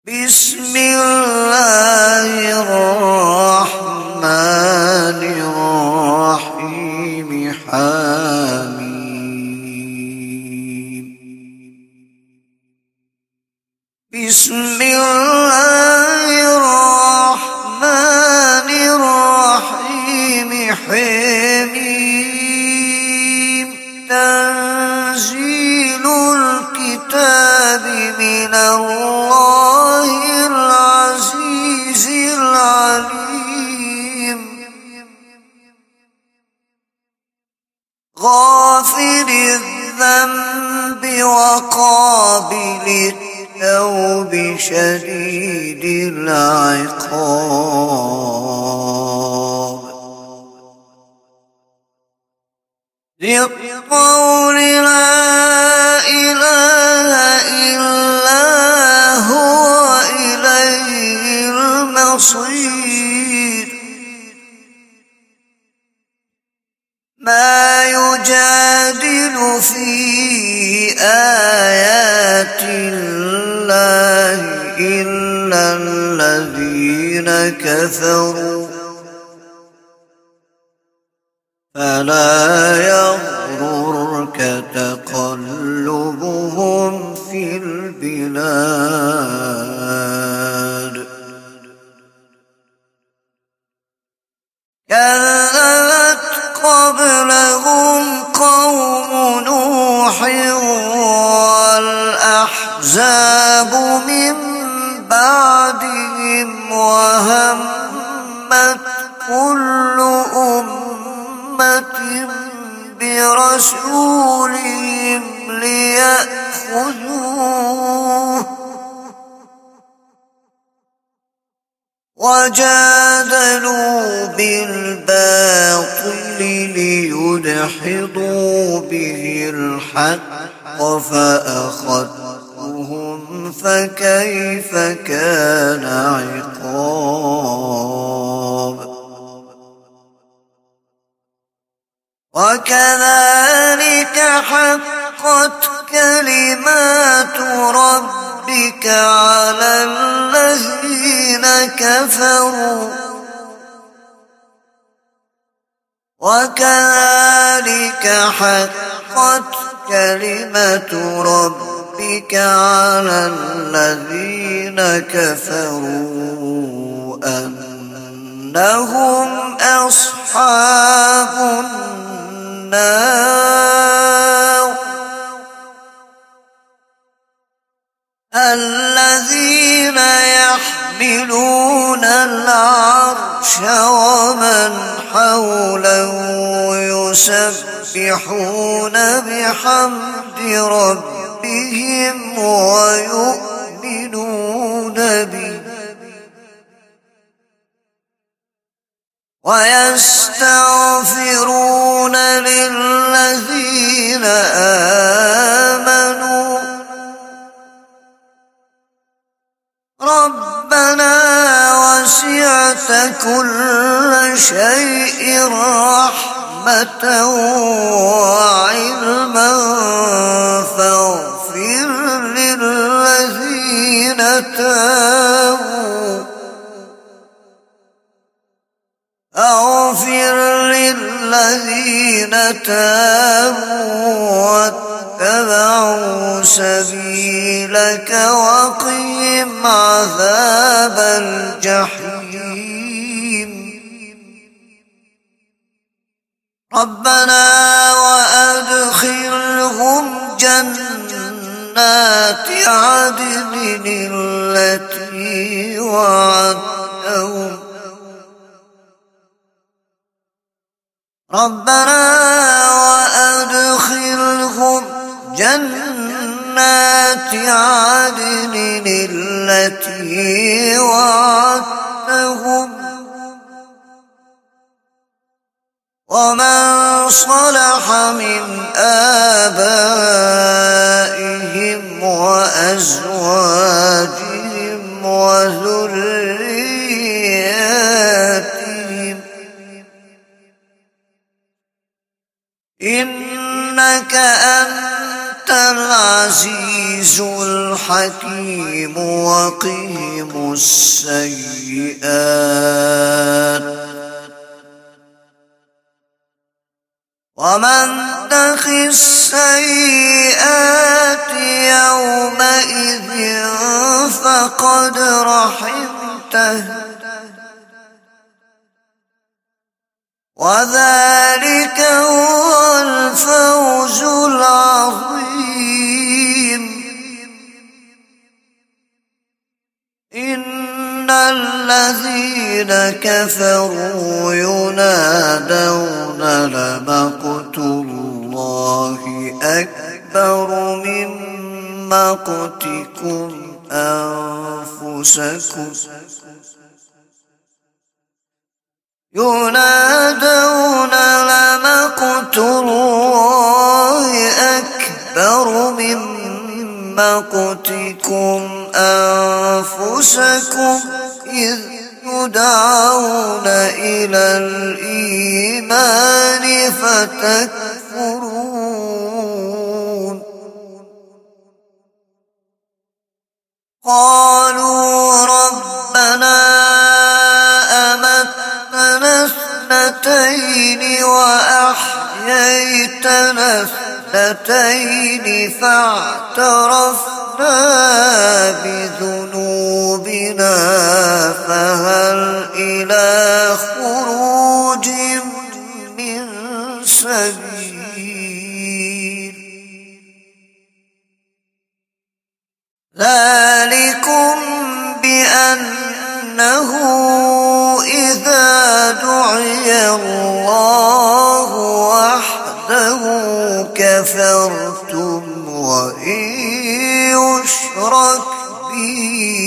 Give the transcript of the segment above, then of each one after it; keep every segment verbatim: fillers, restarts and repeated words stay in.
بسم الله الرحمن الرحيم حميم. بسم الله الرحمن الرحيم حميم. تنزيل الكتاب من الله العزيز العليم. غافر الذنب وقابل التوب شديد العقاب. ذي الطول لا إله إلا هو إليه المصير. ما يجادل في آيات الله إلا الذين كفروا فلا يغررك تقلبهم في البلاد. كذبت قبلهم قوم نوح والأحزاب من بعدهم وهمت كل أمة برسولهم ليأخذوه وجادلوا بالباطل ليدحضوا به الحق فأخذتهم فكيف كان عقاب. وكذلك حقت كلمات ربك على الذين كفروا وكذلك حقت كلمة ربك على الذين كفروا أنهم أصحاب النار الذين يحملون العرش ومن حوله يسبحون بحمد ربهم ويؤمنون به ويستغفرون للذين آمنوا ربنا وسعت كل شيء رحمة وعلما فاغفر للذين تابوا أغفر للذين تابوا واتبعوا سبيلك وقهم عذاب الجحيم. ربنا وأدخلهم جنات عدن التي وعدتهم ربنا وأدخلهم جنات عدن التي وعدتهم ومن صلح من آبائهم وأزواجهم وذرياتهم إنك أنت العزيز العزيز الحكيم وقهم السيئات ومن تق السيئات يومئذ فقد رحمته وذلك هو الفوز العظيم. إن الذين كفروا ينادون لمقت الله أكبر من مقتكم أنفسكم ينادون لمقت الله أكبر من مقتكم أنفسكم إذ يدعون إلى الإيمان فتكفرون. قالوا ربنا أمتنا اثنتين وأحييتنا اثنتين فاعترفنا بذنوبنا فهل إلى خروج من سبيل. ذلكم بأنه إذا دعي الله وحده كفرتم وإن يشرك به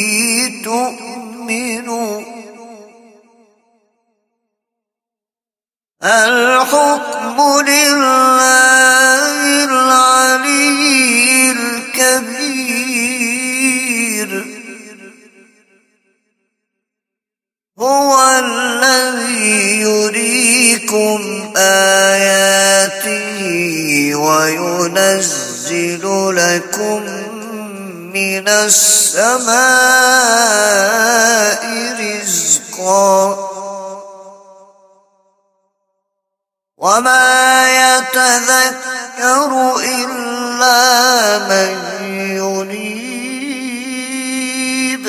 تؤمنوا. الحكم لله العلي الكبير هو الذي يريكم آياته وينزل لكم من السماء رزقا وما يتذكر إلا من ينيب.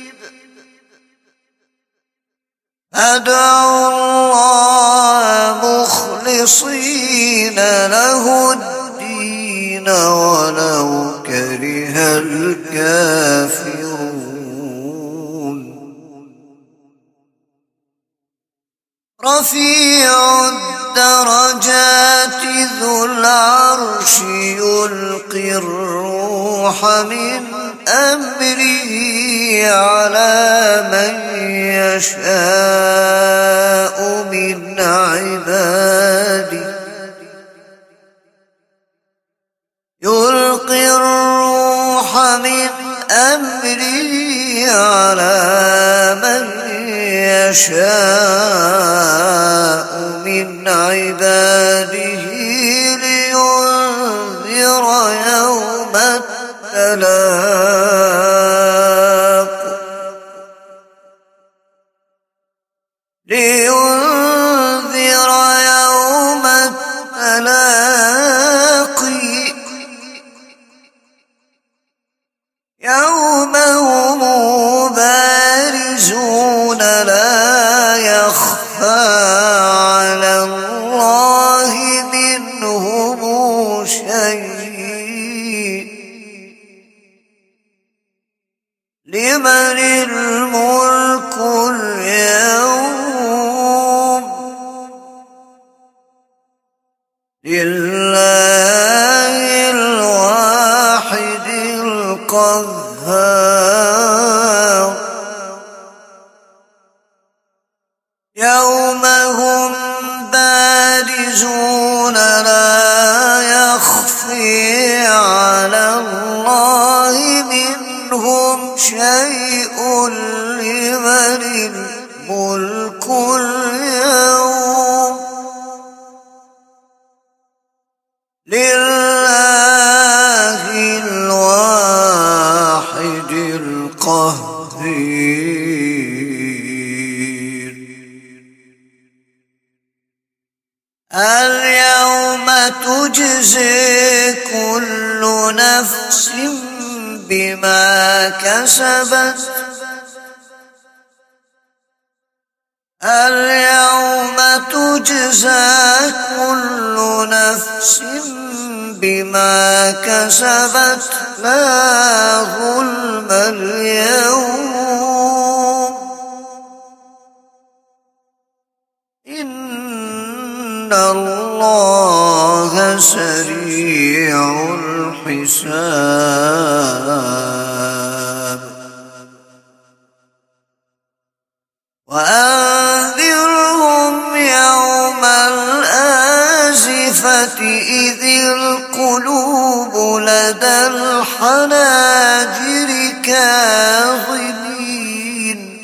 أدعوا الله مخلصين له الدين ولو كره الكافرون. رفيع الدرجات ذو العرش يلقي الروح من أمره على من يشاء من عباده يلقي الروح من أمره على من يشاء من عباده لينذر يوم التلاق لينذر يوم التلاقي يوم هم بارزون لا يخفى على الله منهم شيء. لمن الملك اليوم لله الواحد القهار. يوم هم بارزون لا يخفي على الله منهم شيء. لمن الملك اليوم لله بصير اليوم تجزي كل نفس بما كسبت اليوم تجزى كل نفس بما كسبت لا ظلم اليوم إن الله سريع الحساب وأنذرهم يوم الآزفة إذ القلوب لدى الحناجر كاظمين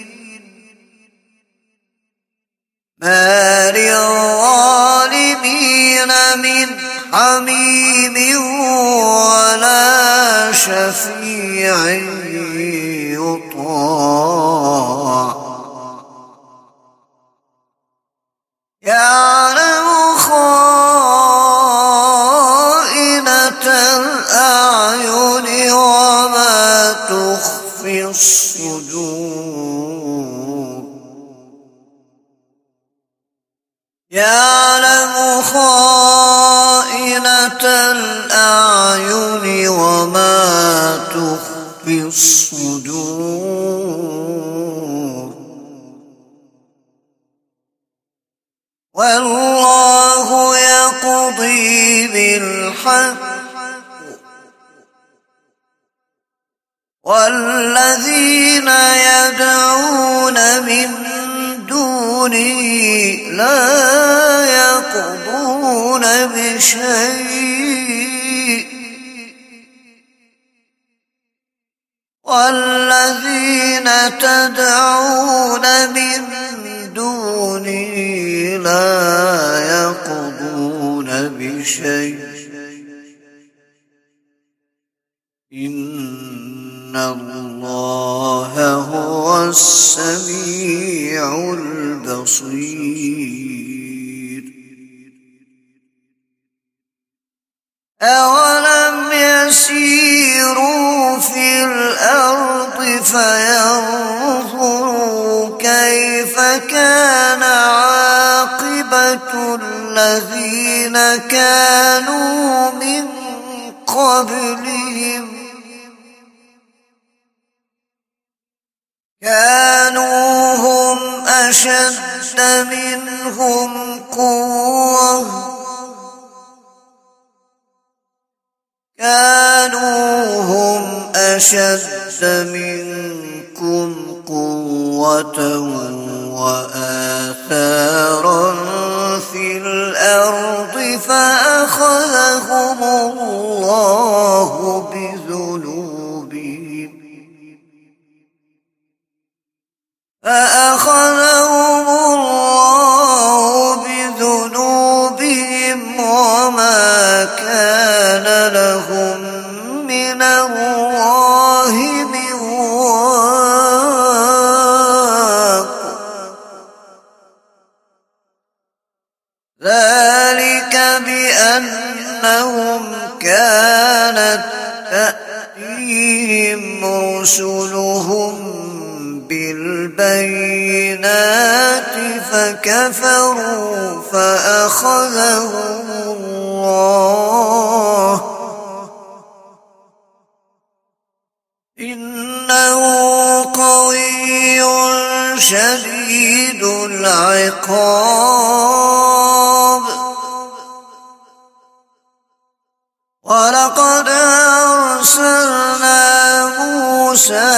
ما للظالمين من حميم ولا شفيع يطاع يعلم خائنة الأعين وما تخفي الصدور يعلم خائنة الأعين وما تخفي الصدور والله يقضي بالحق والذين يدعون من دونه لا يقضون بشيء والذين تدعون من دونه لا يقضون بشيء إن الله هو السميع البصير أولم يسيروا في الأرض فينظروا كيف كان عاقبة الذين كانوا من قبلهم كانوا هم أشد منهم قوة كانوا هم أشد منكم قوة وآثارا في الأرض فأخذهم الله بذنوبهم فأخذهم الله بذنوبهم وما كان لهم من الله من واق ذلك بأنهم كانت تأتيهم رسلهم بالبينات فكفروا فأخذهم الله إنه قوي شديد العقاب ولقد أرسلنا موسى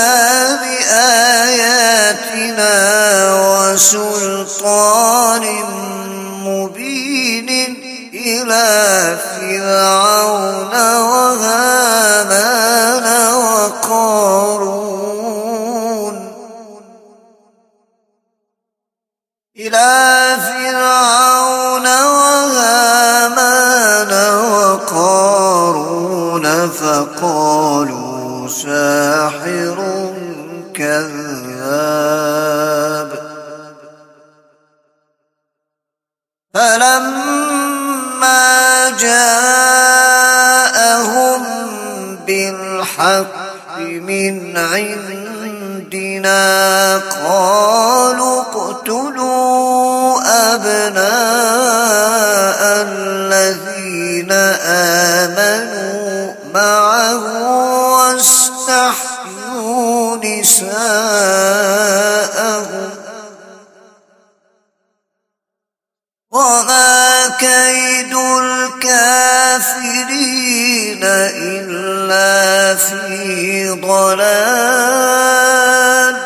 بآياتنا وسلطان مبين إلى فرعون وهامان وقارون إلى فرعون وهامان وقارون فقالوا ساحر كذاب الكتاب فلما جاءهم بالحق من عندنا قالوا اقتلوا أبناء الذين آمنوا معه واستحيوا نساءهم وما كيد الكافرين إلا في ضلال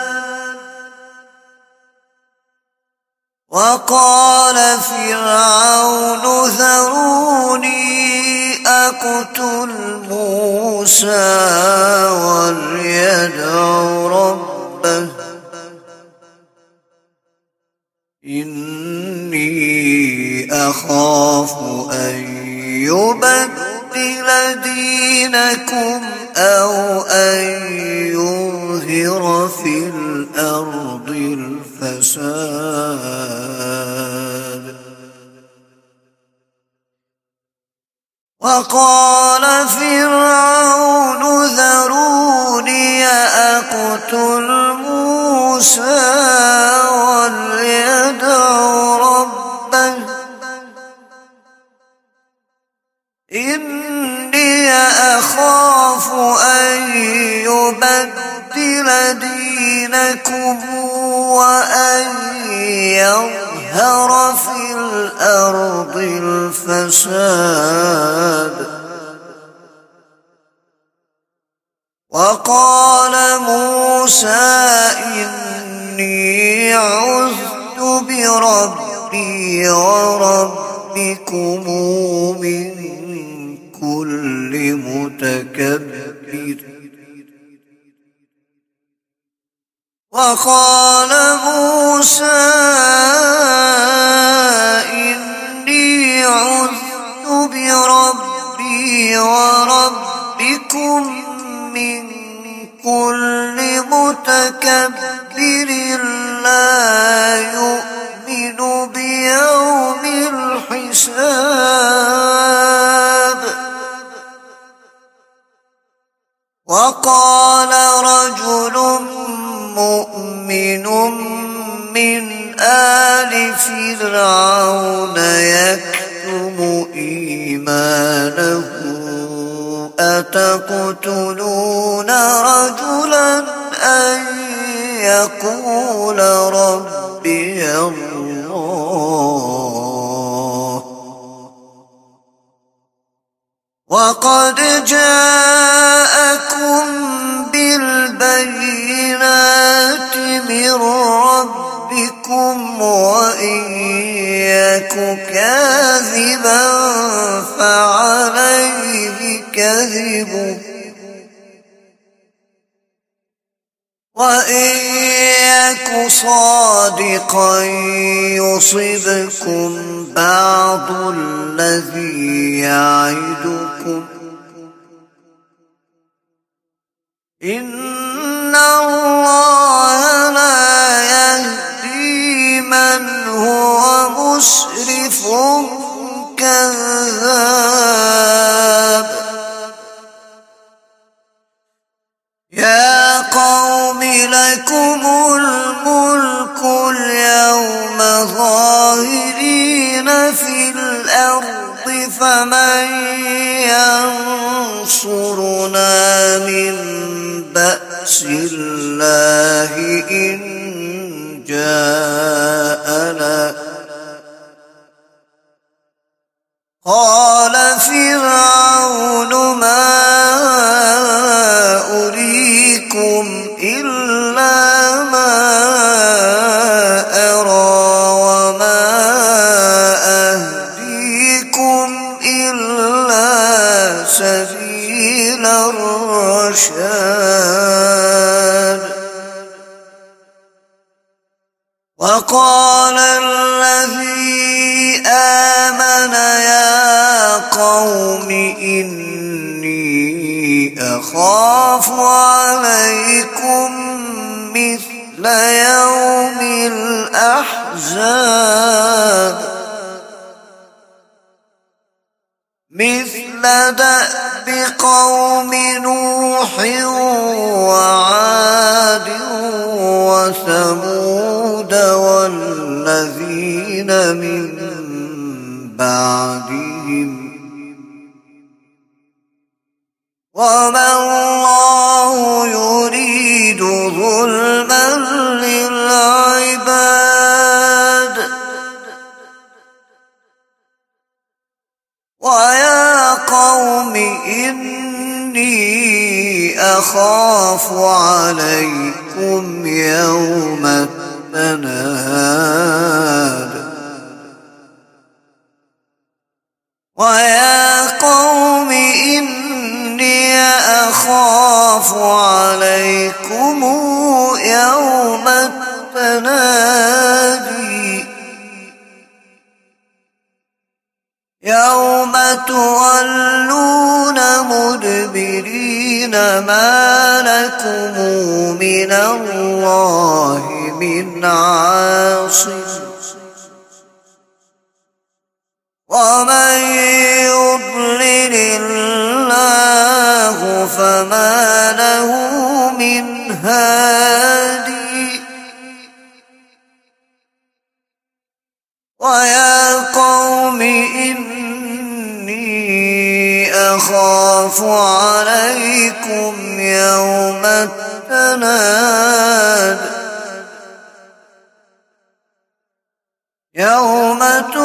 وقال فرعون ذروني أقتل موسى وليدع ربه إني أخاف أن يبدل دينكم أو أن يظهر في الأرض الفساد وقال فرعون ذروني أقتل موسى وليدع ربه إني أخاف أن يبدل دينكم وأن يظهر في الأرض الفساد وقال موسى إني عذت بربي وربكم من كل متكبر وقال موسى إني عذت بربي وربكم من كل متكبر لا يؤمن بيوم الحساب وقال رجل مؤمن من آل فرعون يكتم إيمانه أتقتلون رجلا أن يقول ربي الله وقد جاءكم بالبينات من ربكم وإن يك كاذبا فعليه كذبه وإن يك صادقا يصبكم بعض الذي يعدكم إن الله لا يهدي من هو مسرف كذاب يا قوم لكم الملك اليوم ظاهرين في الأرض فمن ينصرنا من بأس الله إن جاءنا قال فرعون ما أريكم إلا ما أرى وما أهديكم إلا سبيل الرشاد وقال الذي آمن يا قوم إني أخاف عليكم مثل مثل يوم الأحزاب مثل دأب قوم نوح وعاد وثمود والذين من بعدهم وما الله يريد ظلما للعباد ويا قوم إني أخاف عليكم يوم التناد ويا قوم إني أخاف عليكم يوم التنادي يوم تولون مدبرين ما لكم من الله من عاصم ومن يضلل الله فما له من هادي ويا قوم إني أخاف عليكم يوم التناد يوم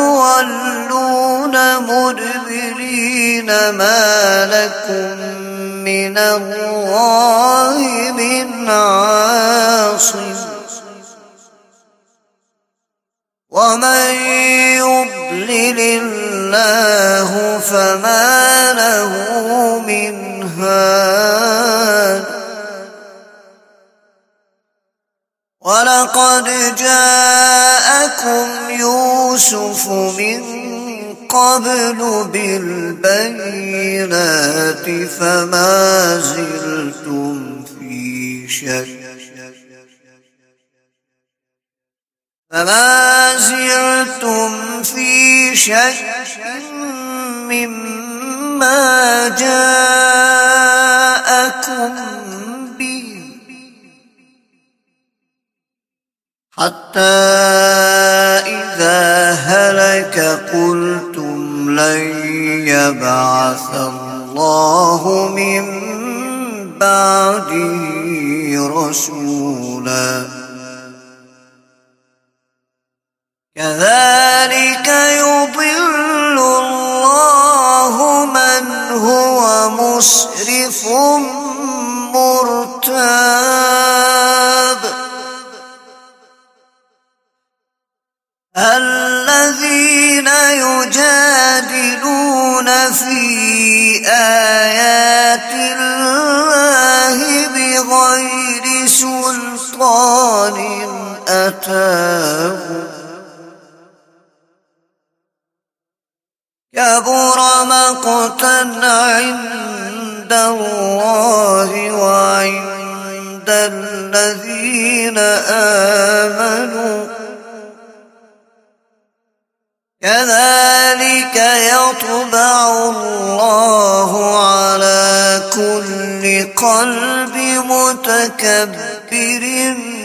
تولون مدبرين ما لكم من الله من عاصم ومن يضلل الله فما له من هاد ولقد جاءكم يوسف من قبل بالبينات فما زلتم في شك فما زلتم في شك مما جاءكم به حتى إذا هلك قلتم لن يبعث الله من بعده رسولا كذلك يضل الله من هو مسرف مرتاب الذين يجادلون في آيات الله بغير سلطان أتاهم كبر مقتا عند الله وعند الذين آمنوا كذلك يطبع الله على كل قلب متكبر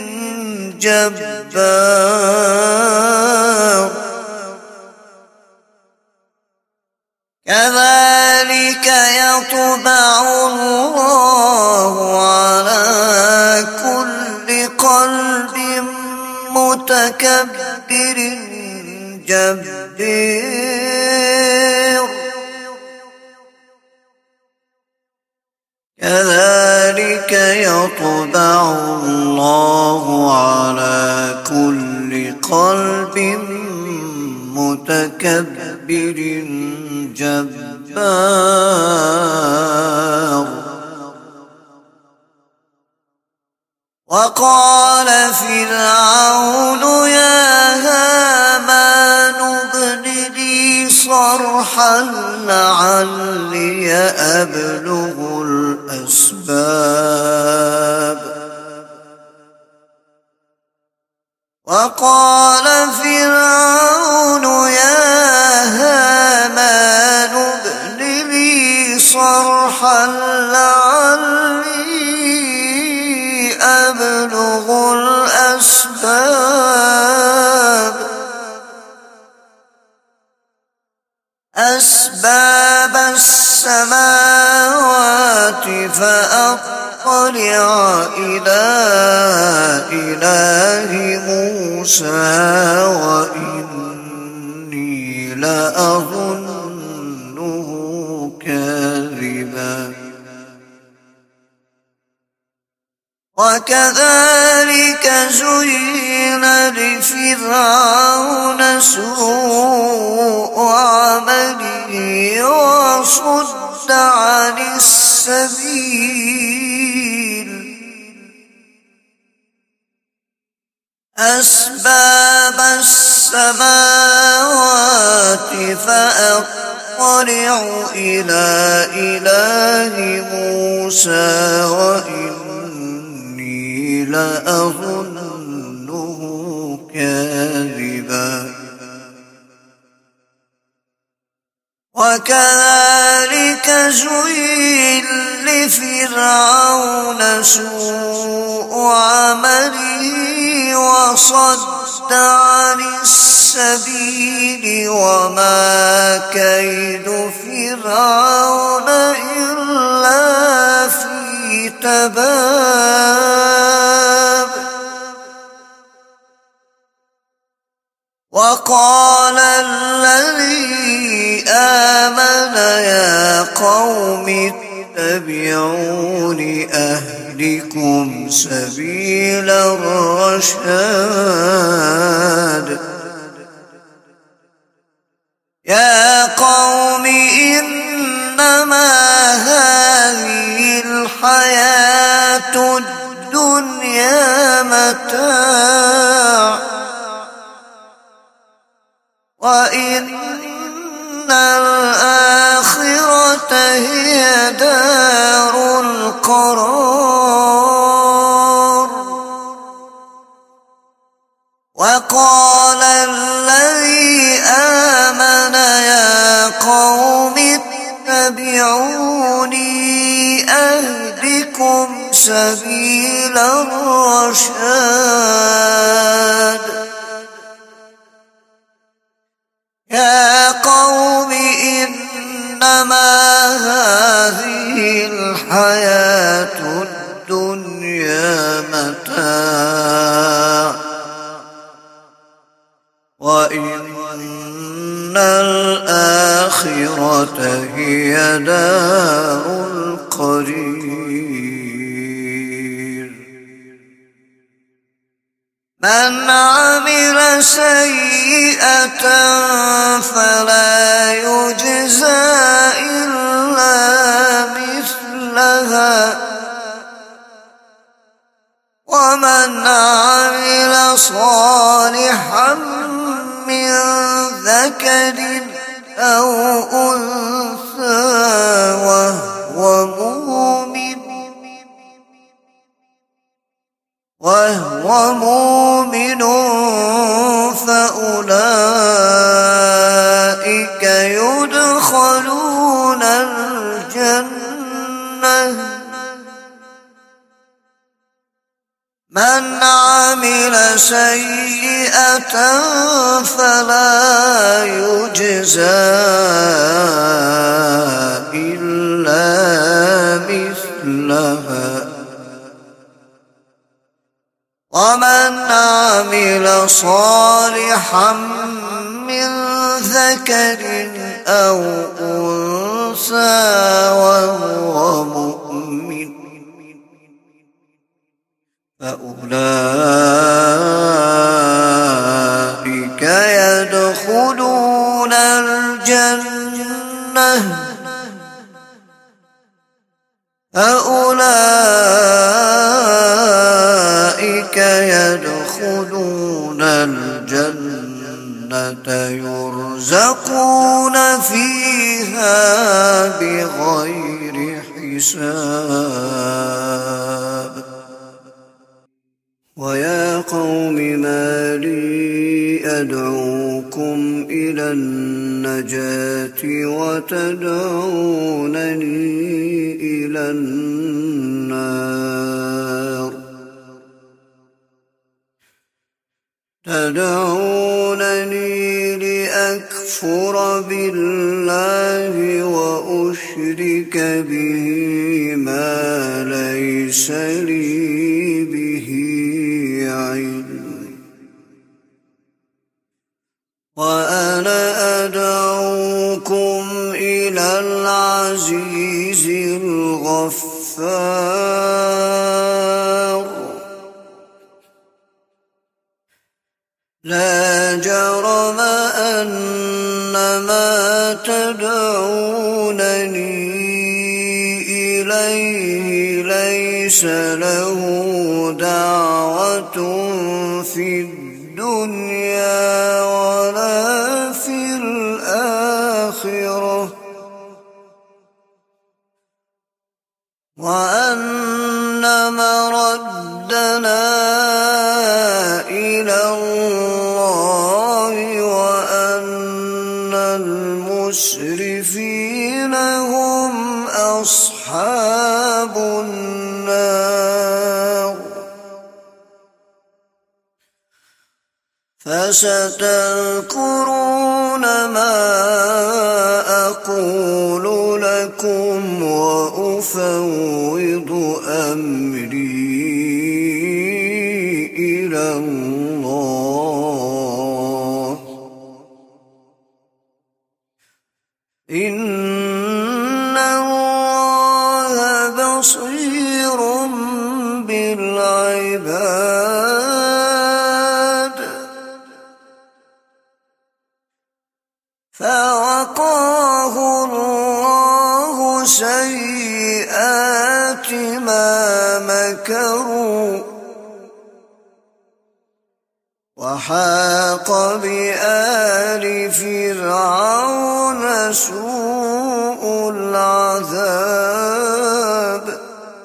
جبار كذلك يطبع الله على كل قلب متكبر جبار كذلك يطبع الله على كل قلب متكبر جبار وقال فرعون يا هامان ابن لي صرحا لعلي أبلغ الأسباب وقال فرعون يا هامان ابن لي صرحا لعلي أبلغ الأسباب أسباب السماوات فأطلع إلى إله موسى وإني لأظنه كاذبا وكذلك زين لفرعون سوء عمله وصد عن السبيل أسباب السماوات فأطلع إلى إله موسى وإني لأظنه كاذبا وكذلك زين لفرعون سوء عمله وصد عن السبيل وما كيد فرعون إلا في تباب وقال الذي آمن يا قوم اتبعون أهدكم سبيل الرشاد يا قوم إنما هذه الحياة الدنيا متاع وإن الآخرة هي دار القرار وقال الذي آمن يا قوم اتبعوني أهدكم سبيل الرشاد يا قوم إنما هذه الحياة الدنيا متاع وإن الآخرة هي دار القرير من عمل سيئة فلا يجزى إلا مثلها ومن عمل صالحا من ذكر أو أنثى وهو مؤمن وهو مؤمن فأولئك يدخلون الجنة من عمل سيئة فلا يجزى إلا مثلها ومن عمل صالحا من ذكر أو أنثى وهو مؤمن فأولئك يدخلون الجنة فأولئك يدخلون الجنة يرزقون فيها بغير حساب ويا قوم ما عبادي أدعوكم إلى النجاة وتدعونني إلى النار تدعونني لأكفر بالله وأشرك به ما ليس لي به علم وأنا أدعوكم إلى العزيز الغفار لا جرم أن ما تدعونني إليه ليس له دعوة في الدنيا ولا في الآخرة وأن مردنا إلى الله وأن المسرفين هم أصحاب النار فستذكرون ما أقول لكم وأفوض أمري إلى الله إن الله بصير بالعباد فوقاه الله سيئات ما مكروا وحاق بآل فرعون سوء العذاب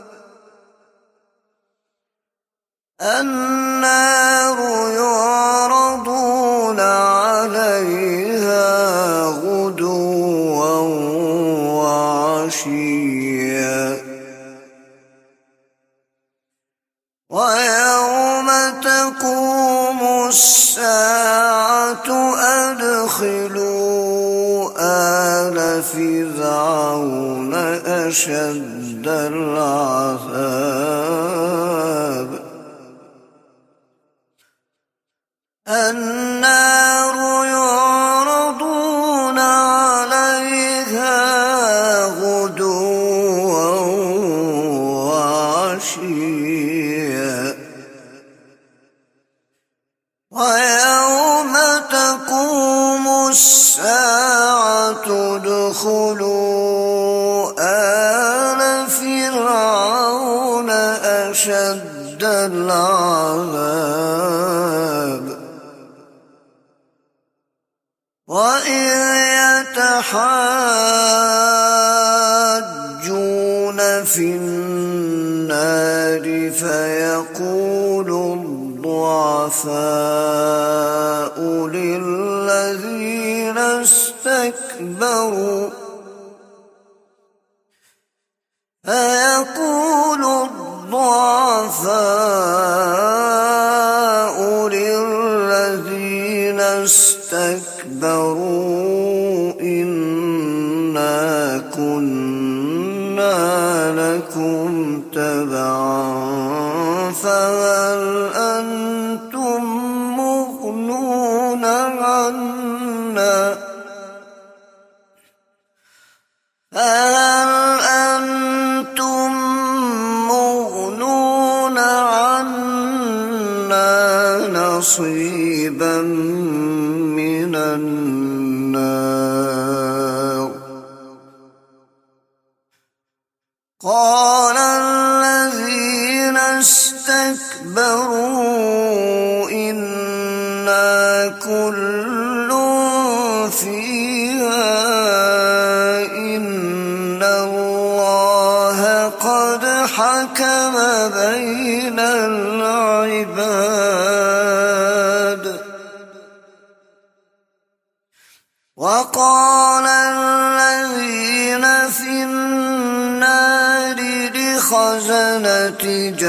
النار يعرضون عليها غدوا وعشيا ويوم تقوم الساعة أدخلوا آل فرعون أشد العذاب النار يعرضون عليها غدوا وعشيا ويوم تقوم الساعة ادخلوا آل فرعون أشد العذاب وإذ يتحاجون في النار فيقول الضعفاء للذين استكبروا فيقول الضعفاء للذين استكبروا إنا كنا لكم تبعا فهل أنتم مغنون عنا فهل أنتم مغنون عنا نصيبا من النار قال الذين استكبروا إنا كل فيها إن الله قد حكم بين العباد وقال الذين في النار لخزنة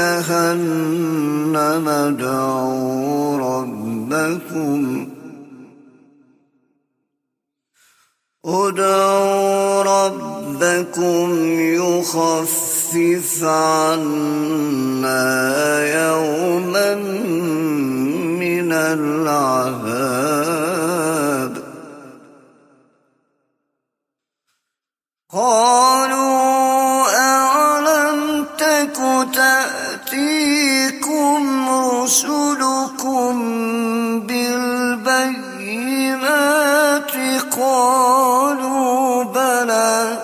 جهنم ادعوا ربكم ادعوا ربكم يخفف عنا يوما من العذاب. قالوا أولم تك تأتيكم رسلكم بالبينات قالوا بلى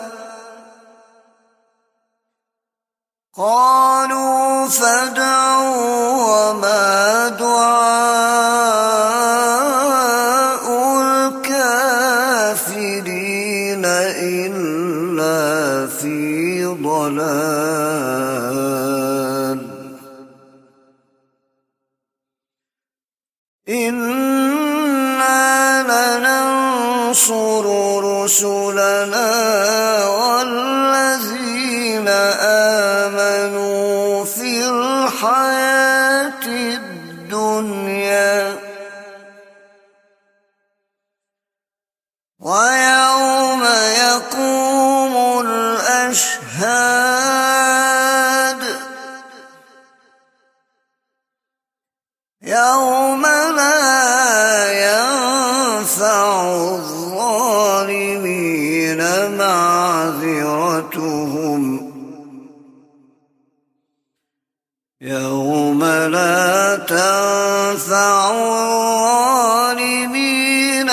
قالوا فادعوا وما دعاء الكافرين إلا في ضلال. إنا لننصر رسلنا والذين آمنوا في الحياة الدنيا ويوم يقوم الأشهاد يوم لا ينفع الظالمين معذرتهم يوم لا تنفع الظالمين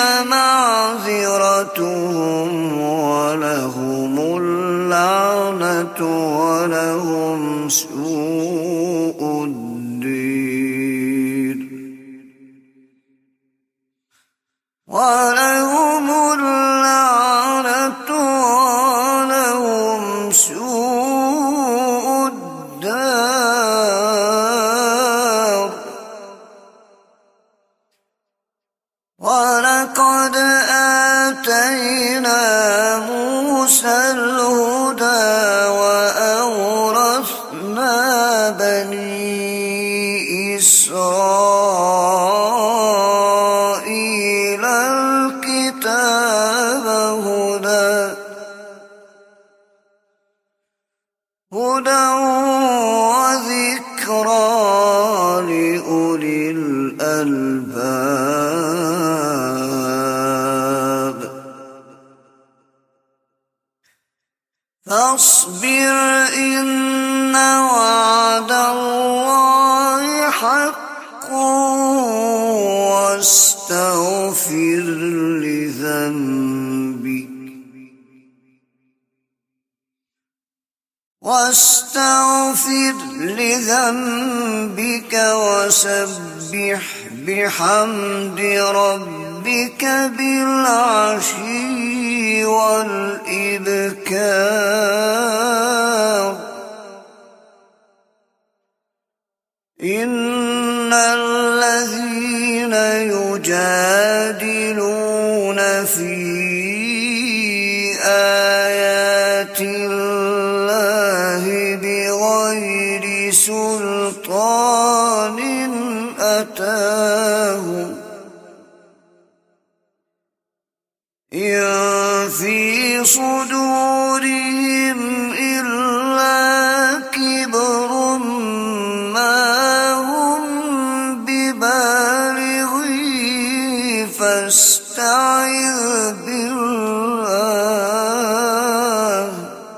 معذرتهم ولهم اللعنة ولهم سوء الدين ولهم اللعنة ولهم سوء الدار. ولقد آتينا موسى الهدى وأورثنا بني إسرائيل الكتاب هدى هدى وذكرى لأولي الألباب. فاصبر إن وعد الله حق واستغفر لذنبك واستغفر لذنبك وسبح بحمد ربك بالعشي والإبكار. إن الذين يجادلون في آيات الله بغير سلطان أتاهم إن في صدورهم إلا كبر ما هم ببالغيه فاستعذ بالله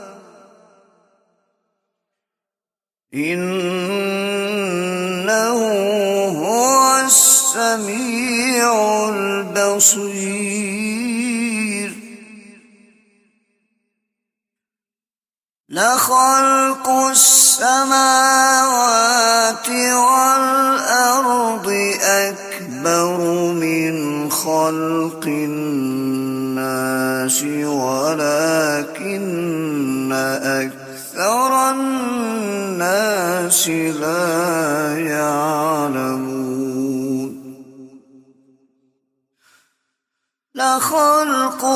إنه هو السميع البصير. لخلق السماوات والأرض أكبر من خلق الناس ولكن أكثر الناس لا يعلمون. لخلق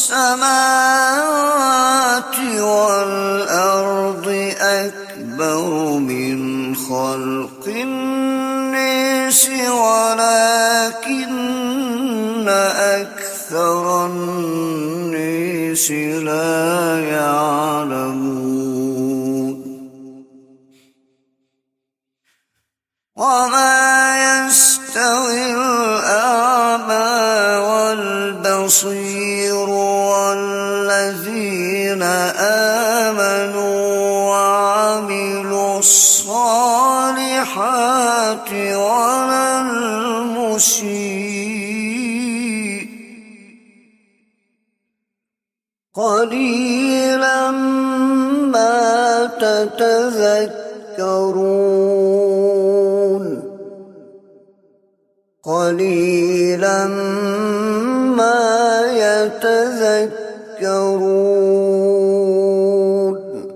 السماوات والأرض أكبر من خلق الناس ولكن أكثر الناس لا يعلمون وما يستوي الأعمى والبصير والذين آمنوا وعملوا الصالحات ولا المسيء قليلا ما تتذكرون قليلا ما يتذكرون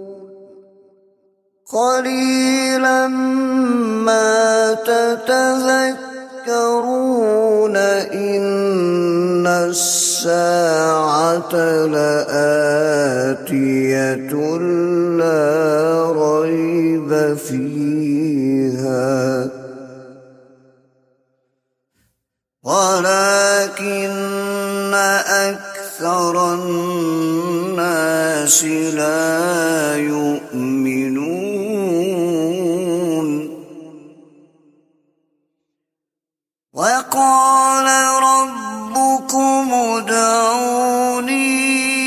قليلا ما تتذكرون إن الساعة لآتية لا ريب فيها ولكن أكثر الناس لا يؤمنون وقال ربكم ادعوني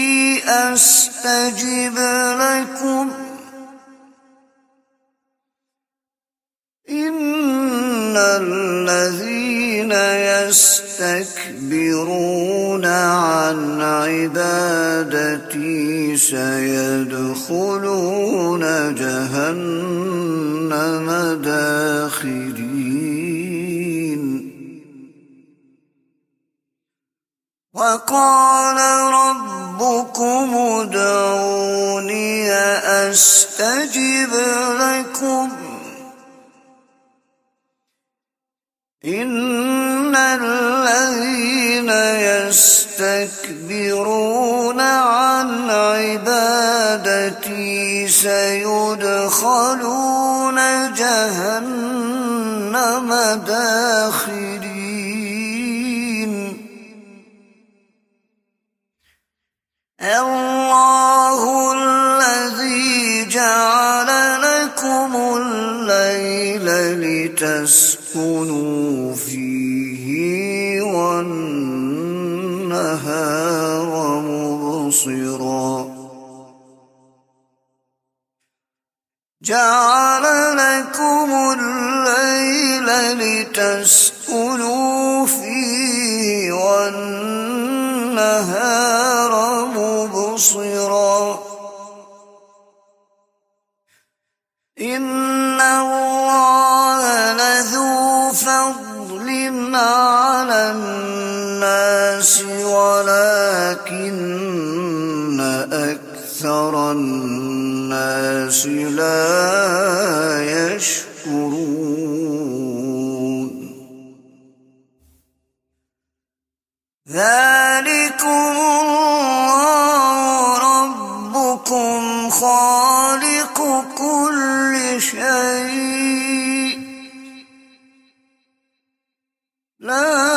أستجب لكم إن الذين يستكبرون عن عبادتي سيدخلون جهنم داخرين وقال ربكم ادعوني أستجب لكم إن الذين يستكبرون عن عبادتي سيدخلون جهنم داخرين الله الذي جعل لكم الليل لتسكنوا فيه والنهار مبصرا جعل لكم الليل لتسكنوا فيه والنهار مبصرا إن الله لذو فضل على الناس ولكن أكثر الناس لا يشكرون ذلكم الله ربكم خالق كل شيء لا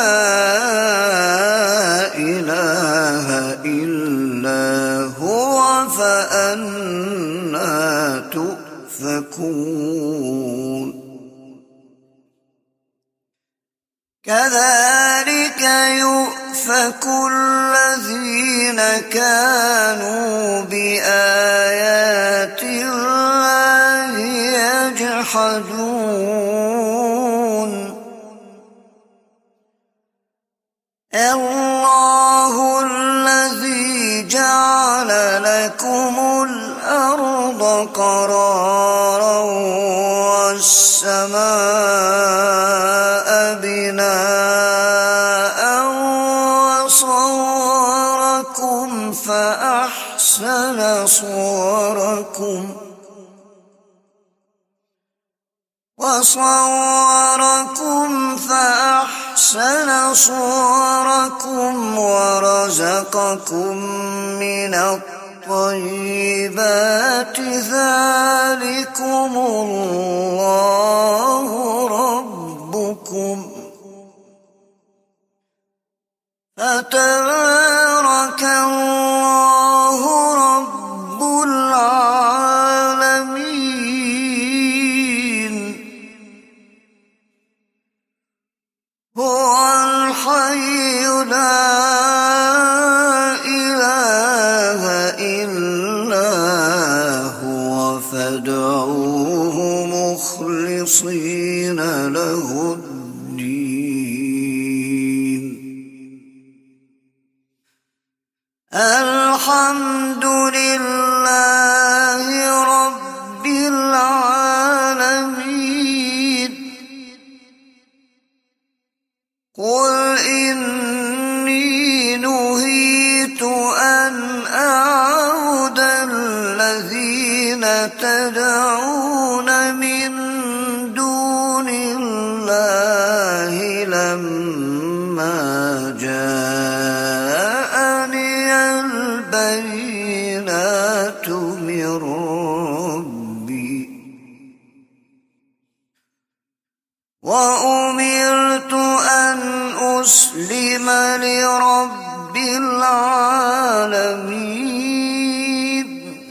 إله إلا هو فأنى تؤفكون كذلك يؤفك الذين كانوا بآيات الله يجحدون الله الذي جعل لكم الأرض قرارا والسماء بناء وصوركم فأحسن صوركم وصوركم فأحسن فأحسن صوركم ورزقكم من الطيبات ذلكم الله ربكم فتبارك الله رب العالمين. هو الحي لا إله إلا هو فادعوه مخلصين له الدين. الحمد لله رب العالمين. قل إني نهيت أن أعبد الذين تدعون من دون الله لما جاءني البينات من ربي وأمرت أن أسلم لرب العالمين.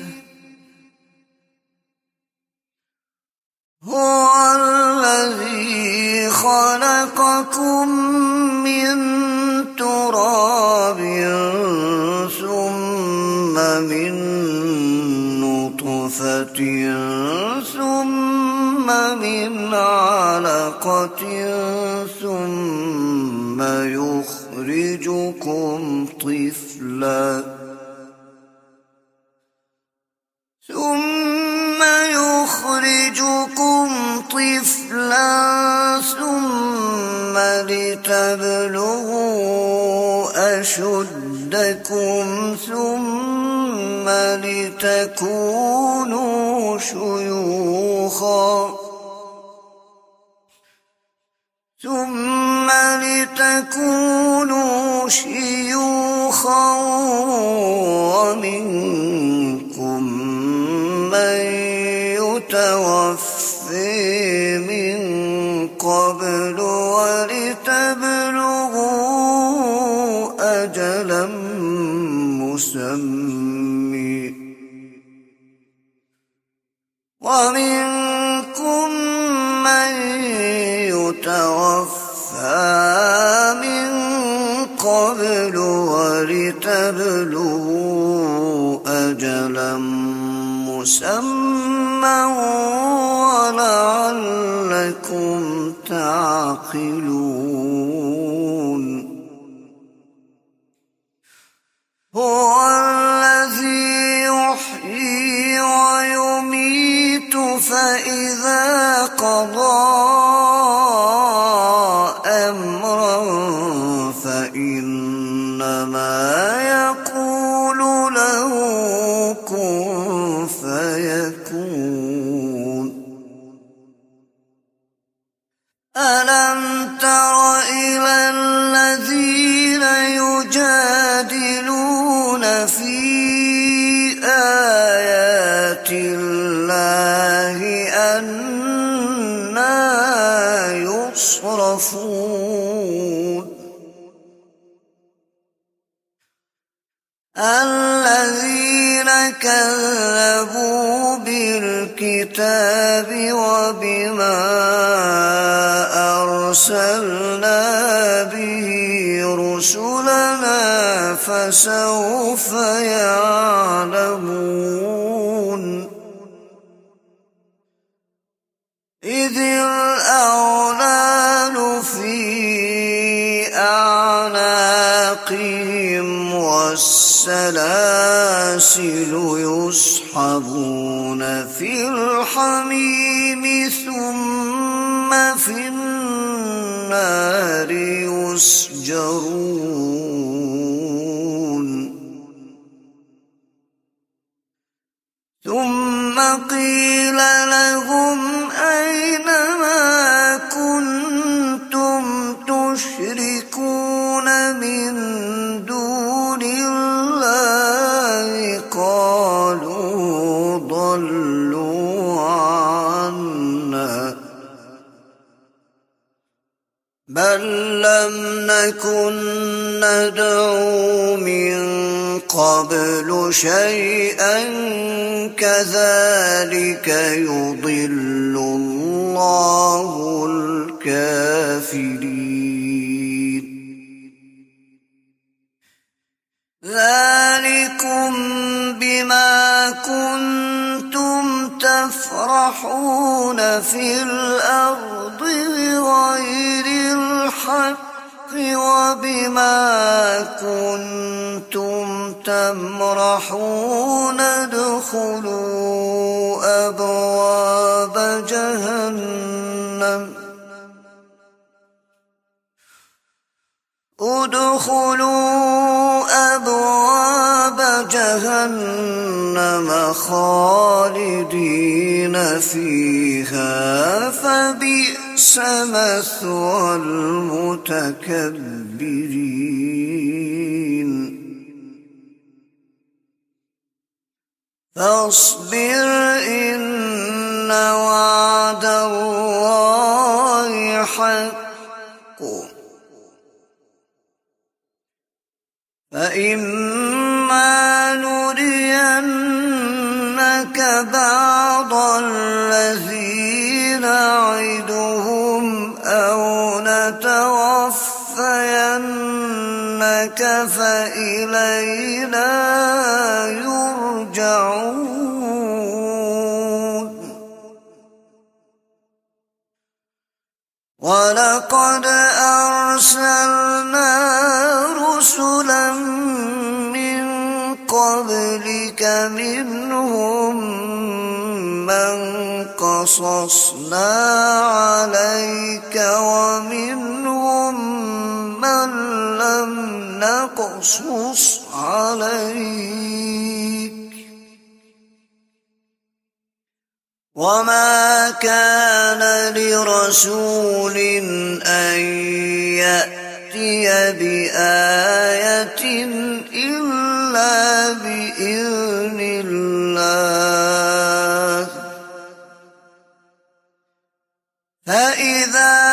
هو الذي خلقكم من تراب ثم من نطفة ثم من علقة ثم يخرجكم طفلا ثم يخرجكم طفلا ثم لتبلغوا أشدكم ثم لتكونوا شيوخا ثم لتكونوا شيوخا ومنكم من يتوفي من قبل ولتبلغوا أجلا مسمى ومنكم من يتوفى من قبل ولتبلغوا أجلا مسمى ولعلكم تعقلون. هو الذي يحيي ويميت فإذا قضى أمرا فإنما يقول له كن فيكون. ألم تر إلى الذين يجادلون في آيات الله أنى يصرفون. الذين كذبوا بالكتاب وبما أرسلنا به رسلنا فسوف يعلمون. إذ الأغلال في أعناقهم والسلاسل يسحبون في الحميم ثم في النار يسجرون. ثم قيل لهم أين ما كنتم المشركون من دون الله قالوا ضلوا عنا بل لم نكن ندعو من قبل شيئا كذلك يضل الله الكافرين ذلكم بما كنتم تفرحون في الأرض بغير الحق وبما كنتم تمرحون ادخلوا أبواب جهنم ادخلوا أبواب جهنم خالدين فيها فبئس مثوى المتكبرين فاصبر إن وعد الله حق فإما نرينك بعض الذي نعدهم أو نتوفينك فإلينا يرجعون ولقد أرسلنا رسلا من قبلك منهم من قصصنا عليك ومنهم من لم نقصص عليك وما كان لرسول أن يأتي بآية إلا بإذن الله فإذا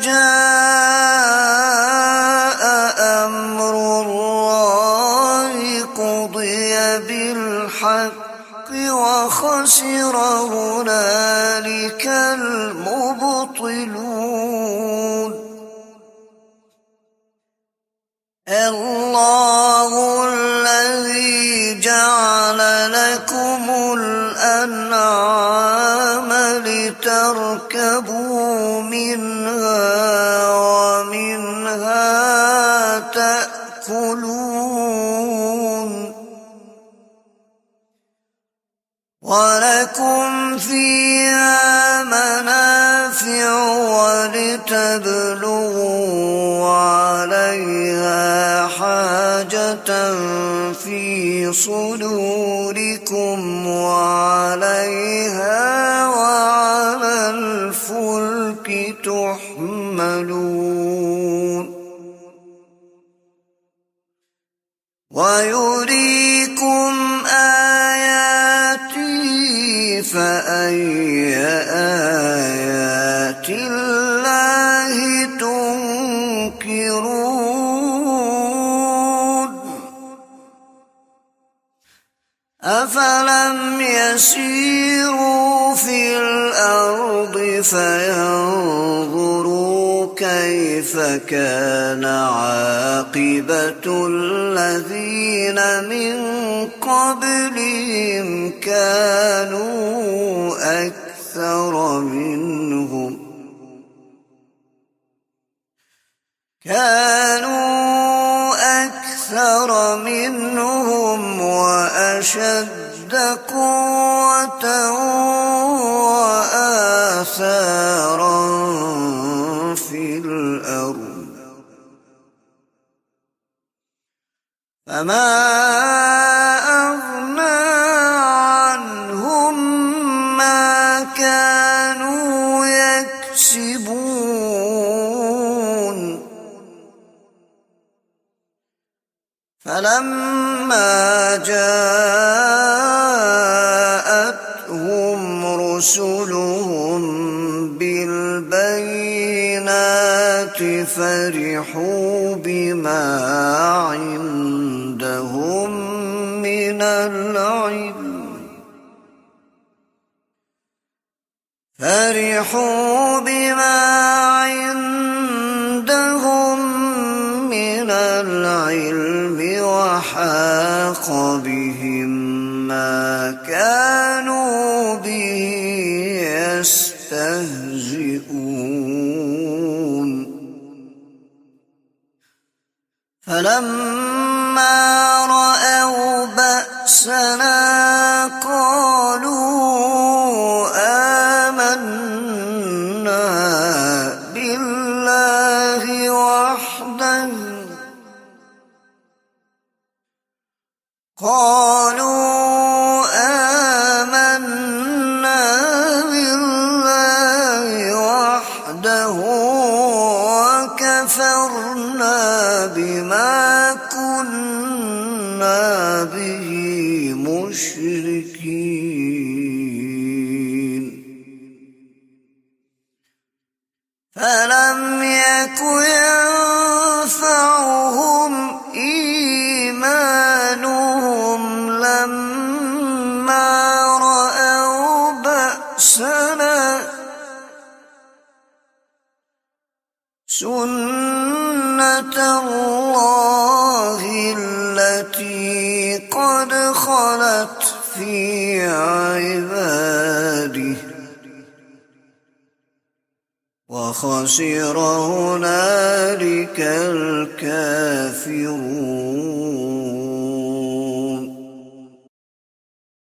جاء أمر الله قضي بالحق وخسر هنالك المبطلون الله الذي جعل لكم الأنعام لتركبوا منها ومنها تأكلون ولكم فيها منافع ولتبلغوا عليها حاجة في صدوركم وعليها وعلى الفلك تحملون ويريكم آياتي فأي آيات الله تنكرون أفلم يسيروا في الأرض فينظروا كيف كان عاقبة الذين من قبلهم كانوا أكثر منهم كانوا أكثر منهم وأشد قوة وآثارا في الأرض فما أغنى عنهم ما كانوا يكسبون فلما جاءتهم رسلهم بالبينات فرحوا بما عندهم من العلم فرحوا بما عندهم من العلم وحاق بهم ما كانوا به يستهزئون فلما رأوا بأسنا قالوا آمنا بالله وحده قالوا آمنا بالله وحده وكفرنا بما كنا به مشركين فلم يك ينفعهم إيمانهم لما رأوا بأسنا سنة الله التي قد خلت في عباده وخسر هنالك الكافرون